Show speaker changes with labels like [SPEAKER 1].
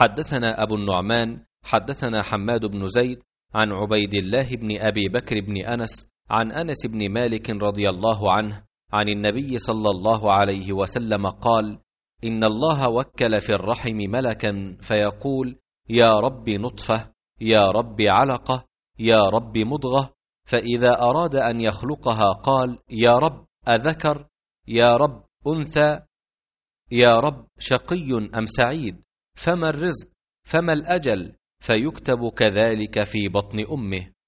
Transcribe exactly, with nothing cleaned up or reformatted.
[SPEAKER 1] حدثنا أبو النعمان حدثنا حماد بن زيد عن عبيد الله بن أبي بكر بن أنس عن أنس بن مالك رضي الله عنه عن النبي صلى الله عليه وسلم قال: إن الله وكل في الرحم ملكا فيقول: يا رب نطفة، يا رب علقة، يا رب مضغة، فإذا أراد أن يخلقها قال: يا رب أذكر، يا رب أنثى، يا رب شقي أم سعيد، فما الرزق، فما الأجل، فيكتب كذلك في بطن أمه.